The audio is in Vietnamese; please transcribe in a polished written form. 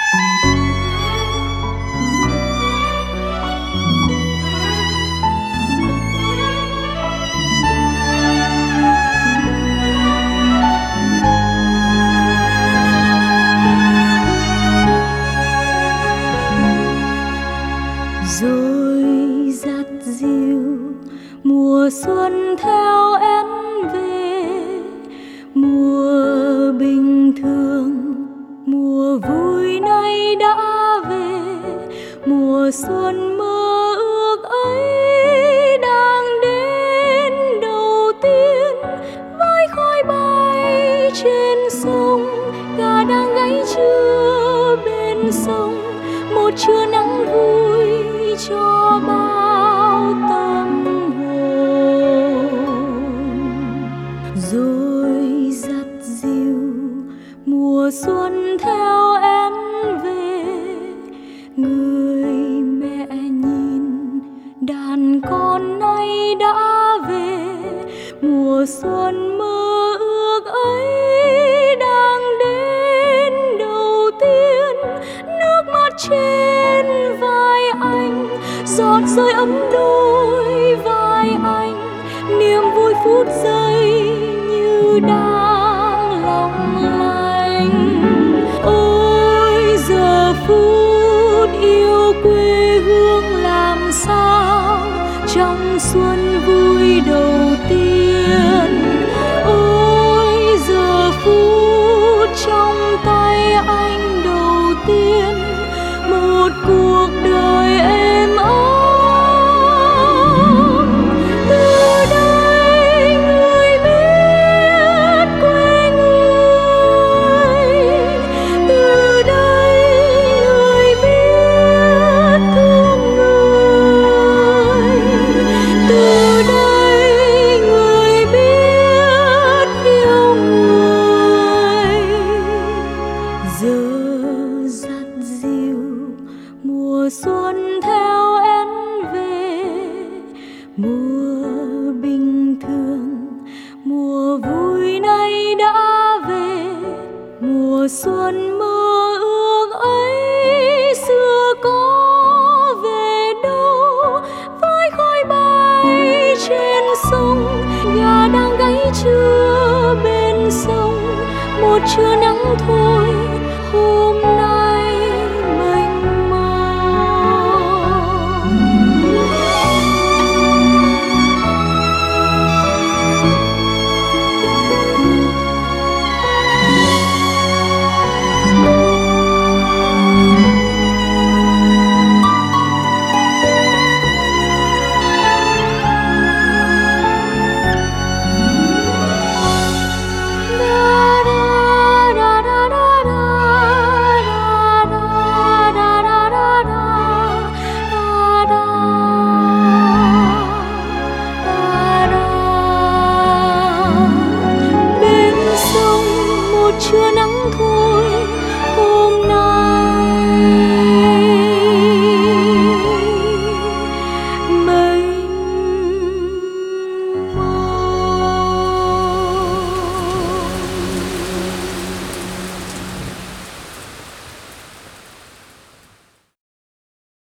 Rồi dắt dìu mùa xuân theo em về, mùa bình thường, mùa vui nay đã về, mùa xuân mơ ước ấy đang đến đầu tiên. Với khói bay trên sông, gà đang gáy trưa bên sông, một trưa nắng vui cho bao tâm hồn. Rồi dắt dìu mùa xuân theo em về, người mẹ nhìn đàn con nay đã về, mùa xuân mơ ước ấy đang đến đầu tiên. Nước mắt trên vai anh giọt rơi ấm đôi vai anh, niềm vui phút giây như đang long lanh. Ôi giờ phút yêu quê hương làm sao trong xuân vui đầu tiên. Ôi giờ phút trong tay anh đầu tiên, một cuộc đời êm ấm. Từ đây người biết quê người, từ đây người biết thương người, từ đây người biết yêu người. Giờ dắt dìu mùa xuân theo em về, mùa bình thường, mùa vui nay đã về, mùa xuân mơ ước ấy xưa có về đâu. Với khói bay trên sông, gà đang gáy trưa bên sông, một trưa nắng thôi